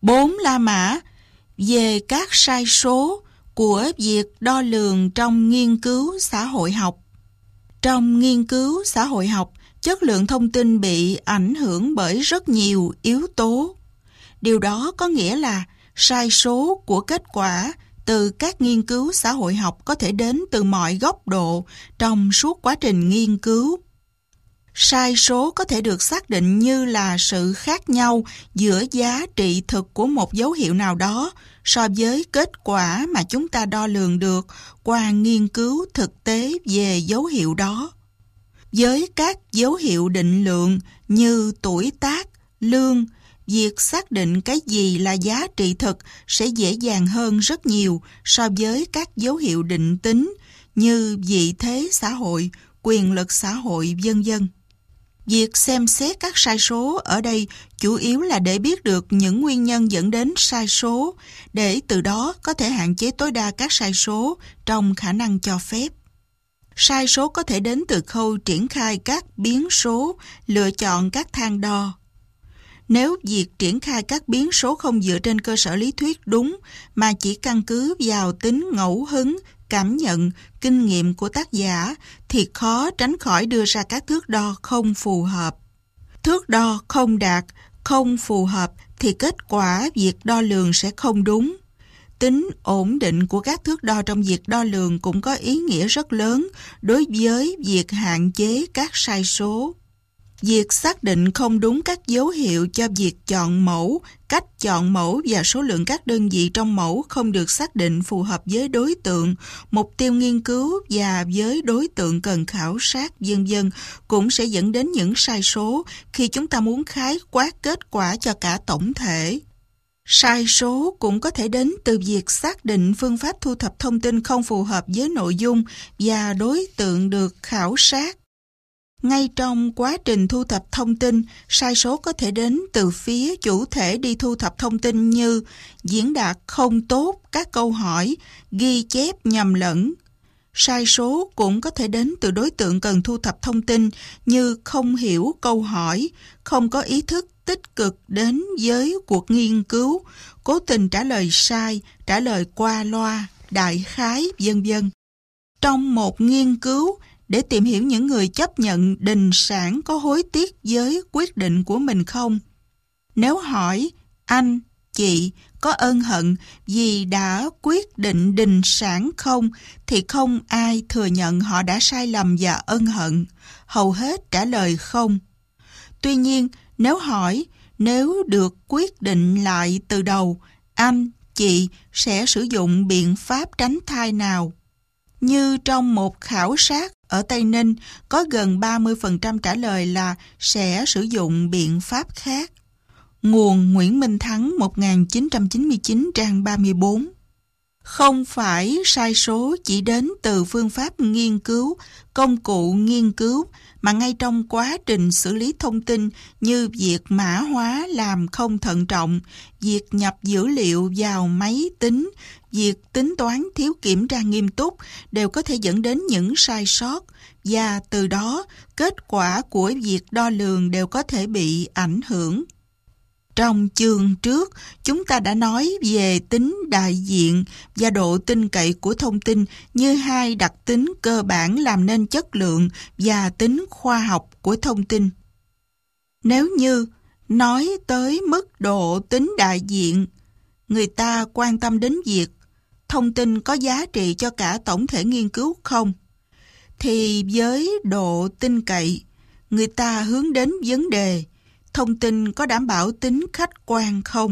4 La Mã về các sai số của việc đo lường trong nghiên cứu xã hội học. Trong nghiên cứu xã hội học, chất lượng thông tin bị ảnh hưởng bởi rất nhiều yếu tố. Điều đó có nghĩa là sai số của kết quả từ các nghiên cứu xã hội học có thể đến từ mọi góc độ trong suốt quá trình nghiên cứu. Sai số có thể được xác định như là sự khác nhau giữa giá trị thực của một dấu hiệu nào đó so với kết quả mà chúng ta đo lường được qua nghiên cứu thực tế về dấu hiệu đó. Với các dấu hiệu định lượng như tuổi tác, lương, việc xác định cái gì là giá trị thực sẽ dễ dàng hơn rất nhiều so với các dấu hiệu định tính như vị thế xã hội, quyền lực xã hội, vân vân. Việc xem xét các sai số ở đây chủ yếu là để biết được những nguyên nhân dẫn đến sai số, để từ đó có thể hạn chế tối đa các sai số trong khả năng cho phép. Sai số có thể đến từ khâu triển khai các biến số, lựa chọn các thang đo. Nếu việc triển khai các biến số không dựa trên cơ sở lý thuyết đúng mà chỉ căn cứ vào tính ngẫu hứng, cảm nhận, kinh nghiệm của tác giả thì khó tránh khỏi đưa ra các thước đo không phù hợp. Thước đo không đạt, không phù hợp thì kết quả việc đo lường sẽ không đúng. Tính ổn định của các thước đo trong việc đo lường cũng có ý nghĩa rất lớn đối với việc hạn chế các sai số. Việc xác định không đúng các dấu hiệu cho việc chọn mẫu, cách chọn mẫu và số lượng các đơn vị trong mẫu không được xác định phù hợp với đối tượng, mục tiêu nghiên cứu và với đối tượng cần khảo sát, vân vân cũng sẽ dẫn đến những sai số khi chúng ta muốn khái quát kết quả cho cả tổng thể. Sai số cũng có thể đến từ việc xác định phương pháp thu thập thông tin không phù hợp với nội dung và đối tượng được khảo sát. Ngay trong quá trình thu thập thông tin, sai số có thể đến từ phía chủ thể đi thu thập thông tin như diễn đạt không tốt các câu hỏi, ghi chép nhầm lẫn. Sai số cũng có thể đến từ đối tượng cần thu thập thông tin như không hiểu câu hỏi, không có ý thức tích cực đến với cuộc nghiên cứu, cố tình trả lời sai, trả lời qua loa, đại khái, vân vân. Trong một nghiên cứu, để tìm hiểu những người chấp nhận đình sản có hối tiếc với quyết định của mình không? Nếu hỏi anh, chị có ân hận vì đã quyết định đình sản không, thì không ai thừa nhận họ đã sai lầm và ân hận. Hầu hết trả lời không. Tuy nhiên, nếu hỏi nếu được quyết định lại từ đầu, anh, chị sẽ sử dụng biện pháp tránh thai nào? Như trong một khảo sát ở Tây Ninh, có gần 30% trả lời là sẽ sử dụng biện pháp khác. Nguồn Nguyễn Minh Thắng 1999 trang 34. Không phải sai số chỉ đến từ phương pháp nghiên cứu, công cụ nghiên cứu, mà ngay trong quá trình xử lý thông tin như việc mã hóa làm không thận trọng, việc nhập dữ liệu vào máy tính, việc tính toán thiếu kiểm tra nghiêm túc đều có thể dẫn đến những sai sót và từ đó kết quả của việc đo lường đều có thể bị ảnh hưởng. Trong chương trước, chúng ta đã nói về tính đại diện và độ tin cậy của thông tin như hai đặc tính cơ bản làm nên chất lượng và tính khoa học của thông tin. Nếu như nói tới mức độ tính đại diện, người ta quan tâm đến việc thông tin có giá trị cho cả tổng thể nghiên cứu không, thì với độ tin cậy, người ta hướng đến vấn đề thông tin có đảm bảo tính khách quan không?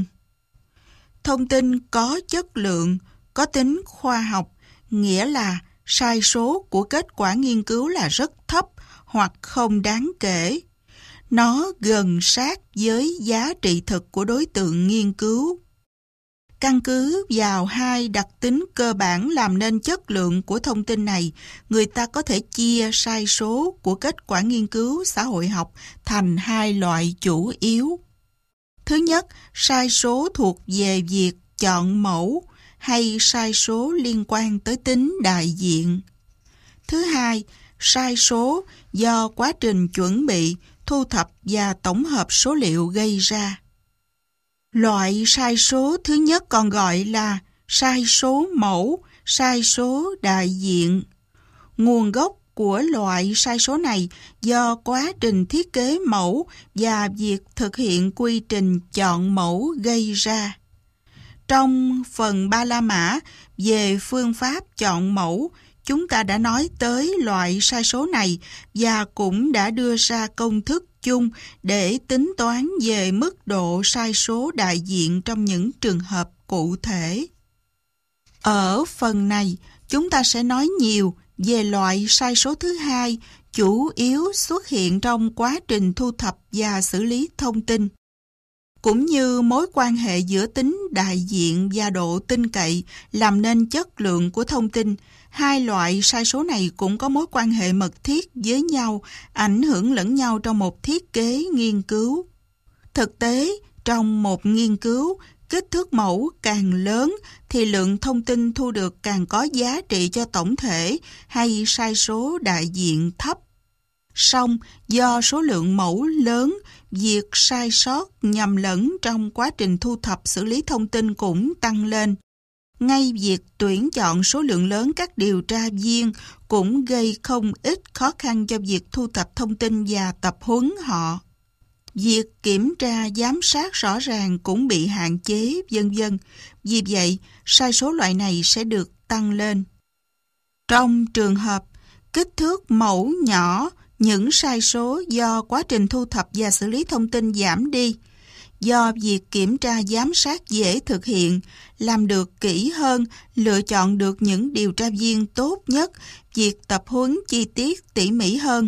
Thông tin có chất lượng, có tính khoa học, nghĩa là sai số của kết quả nghiên cứu là rất thấp hoặc không đáng kể. Nó gần sát với giá trị thực của đối tượng nghiên cứu. Căn cứ vào hai đặc tính cơ bản làm nên chất lượng của thông tin này, người ta có thể chia sai số của kết quả nghiên cứu xã hội học thành hai loại chủ yếu. Thứ nhất, sai số thuộc về việc chọn mẫu hay sai số liên quan tới tính đại diện. Thứ hai, sai số do quá trình chuẩn bị, thu thập và tổng hợp số liệu gây ra. Loại sai số thứ nhất còn gọi là sai số mẫu, sai số đại diện. Nguồn gốc của loại sai số này do quá trình thiết kế mẫu và việc thực hiện quy trình chọn mẫu gây ra. Trong phần Ba La Mã về phương pháp chọn mẫu, chúng ta đã nói tới loại sai số này và cũng đã đưa ra công thức chung để tính toán về mức độ sai số đại diện trong những trường hợp cụ thể. Ở phần này, chúng ta sẽ nói nhiều về loại sai số thứ hai, chủ yếu xuất hiện trong quá trình thu thập và xử lý thông tin. Cũng như mối quan hệ giữa tính đại diện và độ tin cậy làm nên chất lượng của thông tin, hai loại sai số này cũng có mối quan hệ mật thiết với nhau, ảnh hưởng lẫn nhau trong một thiết kế nghiên cứu. Thực tế, trong một nghiên cứu, kích thước mẫu càng lớn thì lượng thông tin thu được càng có giá trị cho tổng thể hay sai số đại diện thấp. Song, do số lượng mẫu lớn, việc sai sót nhầm lẫn trong quá trình thu thập xử lý thông tin cũng tăng lên. Ngay việc tuyển chọn số lượng lớn các điều tra viên cũng gây không ít khó khăn cho việc thu thập thông tin và tập huấn họ. Việc kiểm tra giám sát rõ ràng cũng bị hạn chế, vân vân. Vì vậy, sai số loại này sẽ được tăng lên. Trong trường hợp kích thước mẫu nhỏ, những sai số do quá trình thu thập và xử lý thông tin giảm đi. Do việc kiểm tra giám sát dễ thực hiện, làm được kỹ hơn, lựa chọn được những điều tra viên tốt nhất, việc tập huấn chi tiết tỉ mỉ hơn.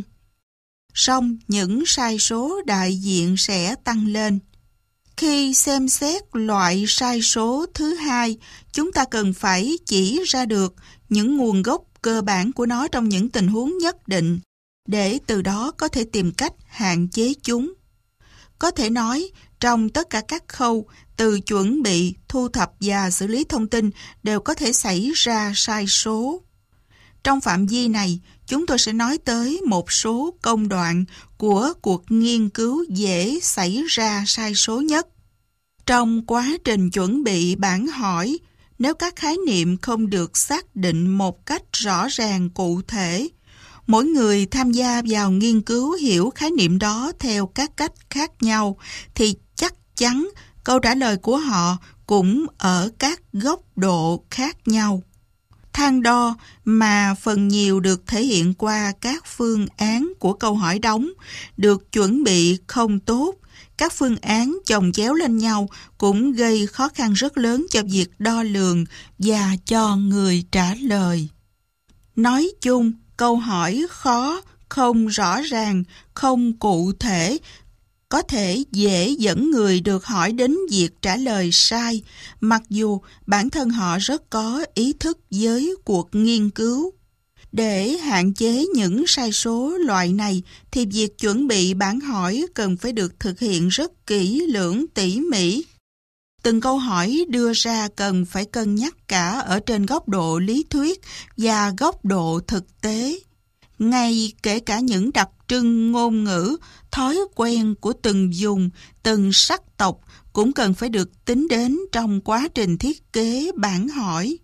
Song những sai số đại diện sẽ tăng lên. Khi xem xét loại sai số thứ hai, chúng ta cần phải chỉ ra được những nguồn gốc cơ bản của nó trong những tình huống nhất định, để từ đó có thể tìm cách hạn chế chúng. Có thể nói, trong tất cả các khâu, từ chuẩn bị, thu thập và xử lý thông tin đều có thể xảy ra sai số. Trong phạm vi này, chúng tôi sẽ nói tới một số công đoạn của cuộc nghiên cứu dễ xảy ra sai số nhất. Trong quá trình chuẩn bị bản hỏi, nếu các khái niệm không được xác định một cách rõ ràng cụ thể, mỗi người tham gia vào nghiên cứu hiểu khái niệm đó theo các cách khác nhau, thì chắc chắn câu trả lời của họ cũng ở các góc độ khác nhau. Thang đo mà phần nhiều được thể hiện qua các phương án của câu hỏi đóng, được chuẩn bị không tốt, các phương án chồng chéo lên nhau cũng gây khó khăn rất lớn cho việc đo lường và cho người trả lời. Nói chung, câu hỏi khó, không rõ ràng, không cụ thể, có thể dễ dẫn người được hỏi đến việc trả lời sai, mặc dù bản thân họ rất có ý thức với cuộc nghiên cứu. Để hạn chế những sai số loại này, thì việc chuẩn bị bản hỏi cần phải được thực hiện rất kỹ lưỡng tỉ mỉ. Từng câu hỏi đưa ra cần phải cân nhắc cả ở trên góc độ lý thuyết và góc độ thực tế. Ngay kể cả những đặc trưng ngôn ngữ, thói quen của từng vùng, từng sắc tộc cũng cần phải được tính đến trong quá trình thiết kế bản hỏi.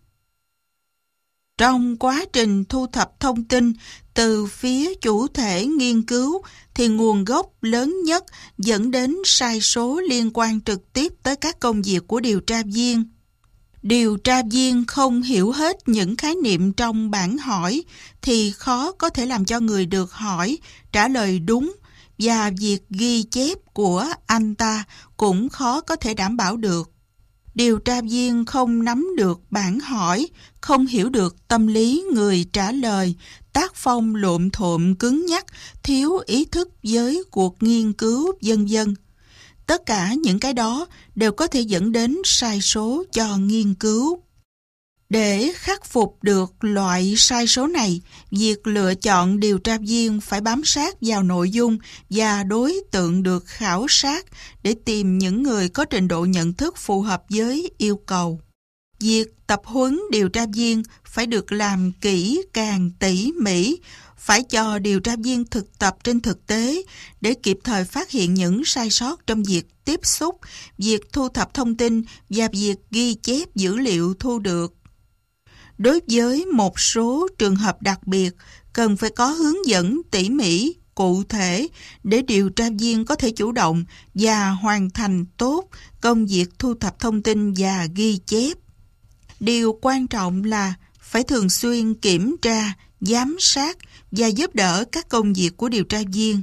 Trong quá trình thu thập thông tin từ phía chủ thể nghiên cứu thì nguồn gốc lớn nhất dẫn đến sai số liên quan trực tiếp tới các công việc của điều tra viên. Điều tra viên không hiểu hết những khái niệm trong bản hỏi thì khó có thể làm cho người được hỏi trả lời đúng, và việc ghi chép của anh ta cũng khó có thể đảm bảo được. Điều tra viên không nắm được bản hỏi, không hiểu được tâm lý người trả lời, tác phong lộn thộn cứng nhắc, thiếu ý thức với cuộc nghiên cứu, vân vân. Tất cả những cái đó đều có thể dẫn đến sai số cho nghiên cứu. Để khắc phục được loại sai số này, việc lựa chọn điều tra viên phải bám sát vào nội dung và đối tượng được khảo sát để tìm những người có trình độ nhận thức phù hợp với yêu cầu. Việc tập huấn điều tra viên phải được làm kỹ càng tỉ mỉ, phải cho điều tra viên thực tập trên thực tế để kịp thời phát hiện những sai sót trong việc tiếp xúc, việc thu thập thông tin và việc ghi chép dữ liệu thu được. Đối với một số trường hợp đặc biệt, cần phải có hướng dẫn tỉ mỉ, cụ thể để điều tra viên có thể chủ động và hoàn thành tốt công việc thu thập thông tin và ghi chép. Điều quan trọng là phải thường xuyên kiểm tra, giám sát và giúp đỡ các công việc của điều tra viên.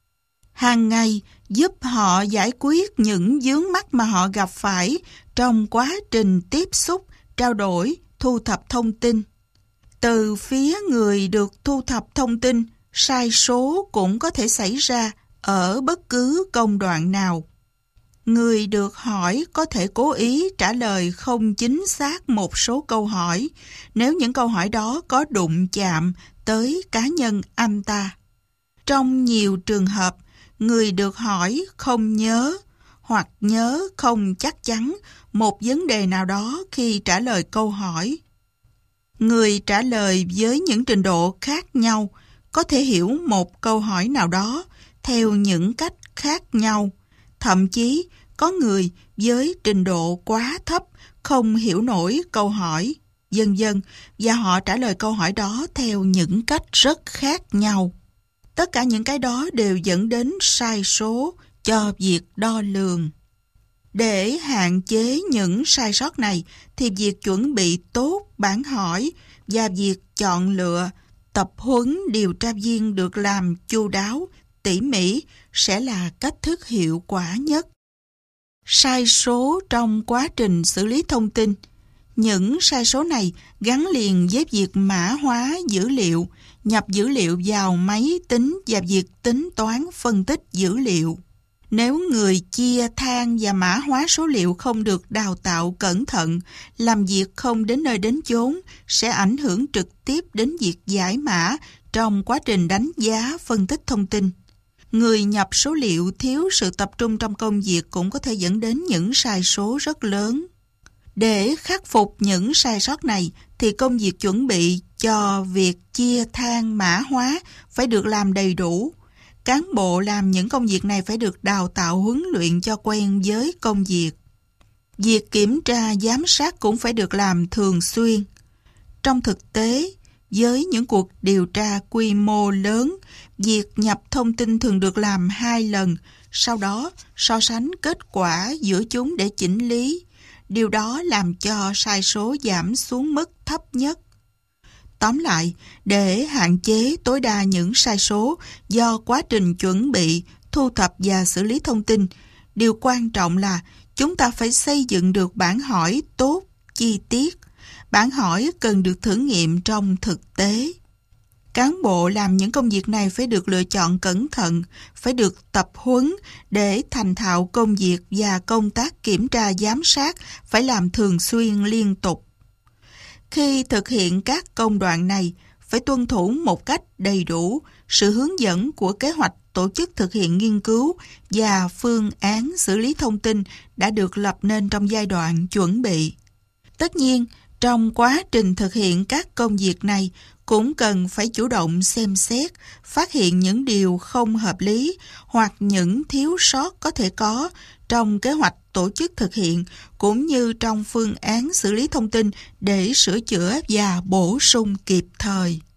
Hàng ngày giúp họ giải quyết những vướng mắc mà họ gặp phải trong quá trình tiếp xúc, trao đổi, thu thập thông tin. Từ phía người được thu thập thông tin, sai số cũng có thể xảy ra ở bất cứ công đoạn nào. Người được hỏi có thể cố ý trả lời không chính xác một số câu hỏi nếu những câu hỏi đó có đụng chạm tới cá nhân anh ta. Trong nhiều trường hợp, người được hỏi không nhớ hoặc nhớ không chắc chắn một vấn đề nào đó khi trả lời câu hỏi. Người trả lời với những trình độ khác nhau có thể hiểu một câu hỏi nào đó theo những cách khác nhau. Thậm chí có người với trình độ quá thấp không hiểu nổi câu hỏi, vân vân, và họ trả lời câu hỏi đó theo những cách rất khác nhau. Tất cả những cái đó đều dẫn đến sai số cho việc đo lường. Để hạn chế những sai sót này thì việc chuẩn bị tốt bản hỏi và việc chọn lựa, tập huấn điều tra viên được làm chu đáo, tỉ mỉ sẽ là cách thức hiệu quả nhất. Sai số trong quá trình xử lý thông tin. Những sai số này gắn liền với việc mã hóa dữ liệu, nhập dữ liệu vào máy tính và việc tính toán phân tích dữ liệu. Nếu người chia thang và mã hóa số liệu không được đào tạo cẩn thận, làm việc không đến nơi đến chốn, sẽ ảnh hưởng trực tiếp đến việc giải mã trong quá trình đánh giá phân tích thông tin. Người nhập số liệu thiếu sự tập trung trong công việc cũng có thể dẫn đến những sai số rất lớn. Để khắc phục những sai sót này thì công việc chuẩn bị cho việc chia thang mã hóa phải được làm đầy đủ. Cán bộ làm những công việc này phải được đào tạo huấn luyện cho quen với công việc. Việc kiểm tra giám sát cũng phải được làm thường xuyên. Trong thực tế, với những cuộc điều tra quy mô lớn, việc nhập thông tin thường được làm 2 lần, sau đó so sánh kết quả giữa chúng để chỉnh lý. Điều đó làm cho sai số giảm xuống mức thấp nhất. Tóm lại, để hạn chế tối đa những sai số do quá trình chuẩn bị, thu thập và xử lý thông tin, điều quan trọng là chúng ta phải xây dựng được bản hỏi tốt, chi tiết. Bản hỏi cần được thử nghiệm trong thực tế. Cán bộ làm những công việc này phải được lựa chọn cẩn thận, phải được tập huấn để thành thạo công việc và công tác kiểm tra giám sát phải làm thường xuyên liên tục. Khi thực hiện các công đoạn này, phải tuân thủ một cách đầy đủ sự hướng dẫn của kế hoạch tổ chức thực hiện nghiên cứu và phương án xử lý thông tin đã được lập nên trong giai đoạn chuẩn bị. Tất nhiên, trong quá trình thực hiện các công việc này, cũng cần phải chủ động xem xét, phát hiện những điều không hợp lý hoặc những thiếu sót có thể có trong kế hoạch tổ chức thực hiện cũng như trong phương án xử lý thông tin để sửa chữa và bổ sung kịp thời.